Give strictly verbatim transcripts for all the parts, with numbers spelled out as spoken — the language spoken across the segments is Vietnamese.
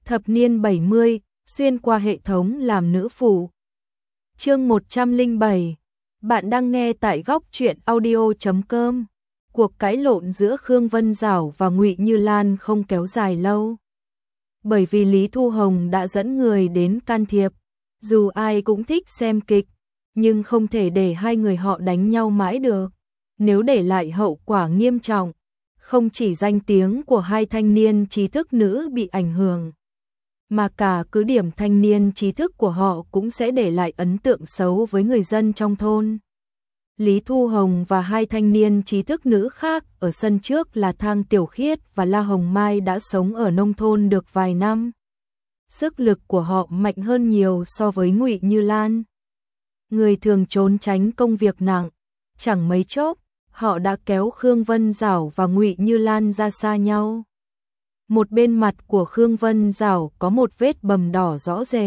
Thập niên bảy mươi, xuyên qua hệ thống làm nữ phụ. Chương một trăm lẻ bảy. Bạn đang nghe tại góc truyện audio chấm com. Cuộc cãi lộn giữa Khương Vân Dảo và Ngụy Như Lan không kéo dài lâu. Bởi vì Lý Thu Hồng đã dẫn người đến can thiệp. Dù ai cũng thích xem kịch, nhưng không thể để hai người họ đánh nhau mãi được. Nếu để lại hậu quả nghiêm trọng, không chỉ danh tiếng của hai thanh niên trí thức nữ bị ảnh hưởng, mà cả cứ điểm thanh niên trí thức của họ cũng sẽ để lại ấn tượng xấu với người dân trong thôn. Lý Thu Hồng và hai thanh niên trí thức nữ khác ở sân trước là Thang Tiểu Khiết và La Hồng Mai đã sống ở nông thôn được vài năm. Sức lực của họ mạnh hơn nhiều so với Ngụy Như Lan. Người thường trốn tránh công việc nặng, chẳng mấy chốc, họ đã kéo Khương Vân Dảo và Ngụy Như Lan ra xa nhau. Một bên mặt của Khương Vân Dảo có một vết bầm đỏ rõ rệt.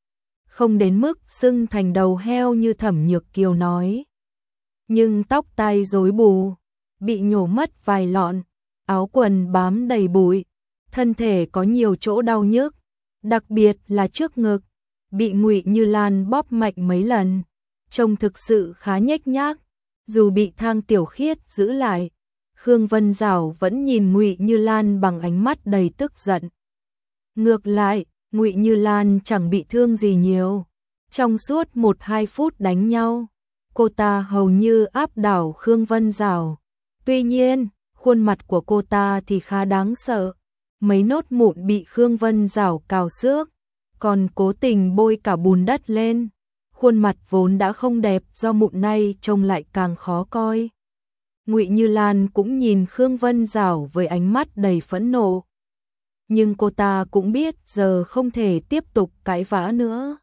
Không đến mức sưng thành đầu heo như Thẩm Nhược Kiều nói. Nhưng tóc tai rối bù, bị nhổ mất vài lọn, áo quần bám đầy bụi, thân thể có nhiều chỗ đau nhức, đặc biệt là trước ngực, bị Ngụy Như Lan bóp mạnh mấy lần, trông thực sự khá nhếch nhác. Dù bị Thang Tiểu Khiết giữ lại, Khương Vân Dảo vẫn nhìn Ngụy Như Lan bằng ánh mắt đầy tức giận. Ngược lại, Ngụy Như Lan chẳng bị thương gì nhiều. Trong suốt một hai phút đánh nhau, cô ta hầu như áp đảo Khương Vân Dảo. Tuy nhiên, khuôn mặt của cô ta thì khá đáng sợ. Mấy nốt mụn bị Khương Vân Dảo cào xước, còn cố tình bôi cả bùn đất lên. Khuôn mặt vốn đã không đẹp do mụn nay trông lại càng khó coi. Ngụy Như Lan cũng nhìn Khương Vân Dảo với ánh mắt đầy phẫn nộ. Nhưng cô ta cũng biết giờ không thể tiếp tục cãi vã nữa.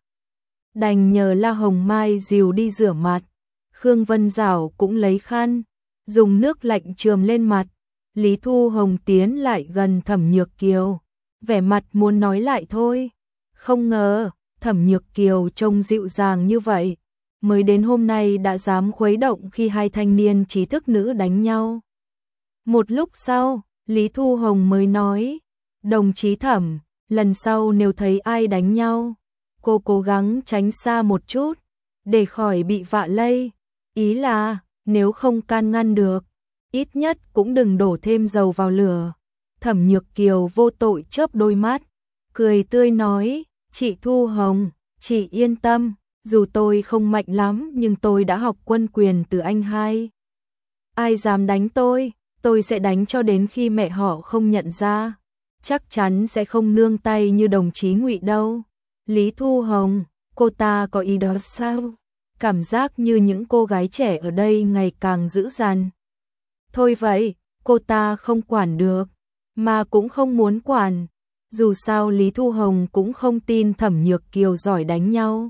Đành nhờ La Hồng Mai dìu đi rửa mặt. Khương Vân Dảo cũng lấy khăn, dùng nước lạnh chườm lên mặt. Lý Thu Hồng tiến lại gần Thẩm Nhược Kiều, vẻ mặt muốn nói lại thôi. Không ngờ, Thẩm Nhược Kiều trông dịu dàng như vậy, mới đến hôm nay đã dám khuấy động khi hai thanh niên trí thức nữ đánh nhau. Một lúc sau, Lý Thu Hồng mới nói, đồng chí Thẩm, lần sau nếu thấy ai đánh nhau, cô cố gắng tránh xa một chút, để khỏi bị vạ lây. Ý là, nếu không can ngăn được, ít nhất cũng đừng đổ thêm dầu vào lửa. Thẩm Nhược Kiều vô tội chớp đôi mắt, cười tươi nói, chị Thu Hồng, chị yên tâm, dù tôi không mạnh lắm nhưng tôi đã học quân quyền từ anh hai. Ai dám đánh tôi, tôi sẽ đánh cho đến khi mẹ họ không nhận ra. Chắc chắn sẽ không nương tay như đồng chí Ngụy đâu. Lý Thu Hồng, cô ta có ý đó sao? Cảm giác như những cô gái trẻ ở đây ngày càng dữ dằn. Thôi vậy, cô ta không quản được, mà cũng không muốn quản. Dù sao Lý Thu Hồng cũng không tin Thẩm Nhược Kiều giỏi đánh nhau.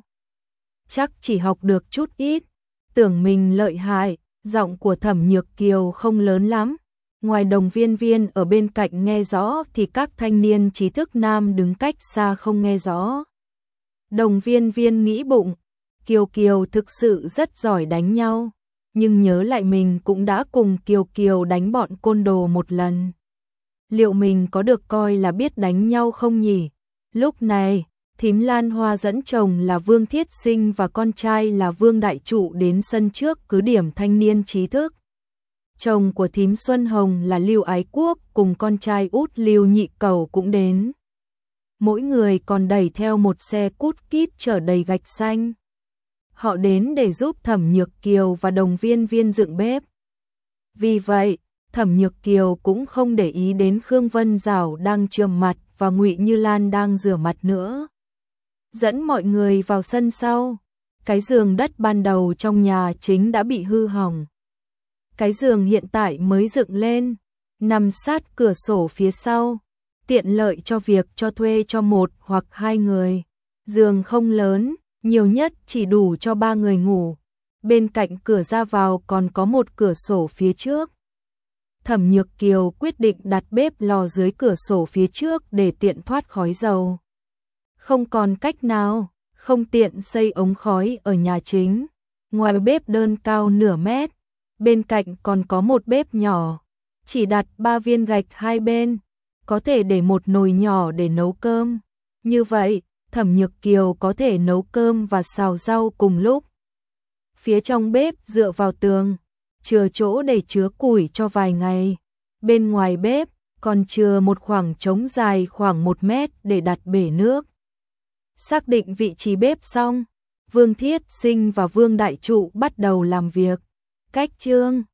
Chắc chỉ học được chút ít, tưởng mình lợi hại. Giọng của Thẩm Nhược Kiều không lớn lắm. Ngoài Đồng Viên Viên ở bên cạnh nghe rõ thì các thanh niên trí thức nam đứng cách xa không nghe rõ. Đồng Viên Viên nghĩ bụng, Kiều Kiều thực sự rất giỏi đánh nhau, nhưng nhớ lại mình cũng đã cùng Kiều Kiều đánh bọn côn đồ một lần. Liệu mình có được coi là biết đánh nhau không nhỉ? Lúc này, thím Lan Hoa dẫn chồng là Vương Thiết Sinh và con trai là Vương Đại Trụ đến sân trước cứ điểm thanh niên trí thức. Chồng của thím Xuân Hồng là Lưu Ái Quốc cùng con trai út Lưu Nhị Cầu cũng đến. Mỗi người còn đẩy theo một xe cút kít chở đầy gạch xanh. Họ đến để giúp Thẩm Nhược Kiều và Đồng Viên Viên dựng bếp. Vì vậy, Thẩm Nhược Kiều cũng không để ý đến Khương Vân Dảo đang chườm mặt và Ngụy Như Lan đang rửa mặt nữa. Dẫn mọi người vào sân sau. Cái giường đất ban đầu trong nhà chính đã bị hư hỏng. Cái giường hiện tại mới dựng lên, nằm sát cửa sổ phía sau, tiện lợi cho việc cho thuê cho một hoặc hai người. Giường không lớn, nhiều nhất chỉ đủ cho ba người ngủ. Bên cạnh cửa ra vào còn có một cửa sổ phía trước. Thẩm Nhược Kiều quyết định đặt bếp lò dưới cửa sổ phía trước để tiện thoát khói dầu. Không còn cách nào, không tiện xây ống khói ở nhà chính. Ngoài bếp đơn cao nửa mét, bên cạnh còn có một bếp nhỏ, chỉ đặt ba viên gạch hai bên, có thể để một nồi nhỏ để nấu cơm, Như vậy, Thẩm Nhược Kiều có thể nấu cơm và xào rau cùng lúc. Phía trong bếp dựa vào tường, chừa chỗ để chứa củi cho vài ngày. Bên ngoài bếp, còn chừa một khoảng trống dài khoảng một mét để đặt bể nước. Xác định vị trí bếp xong, Vương Thiết Sinh và Vương Đại Trụ bắt đầu làm việc. Cách chương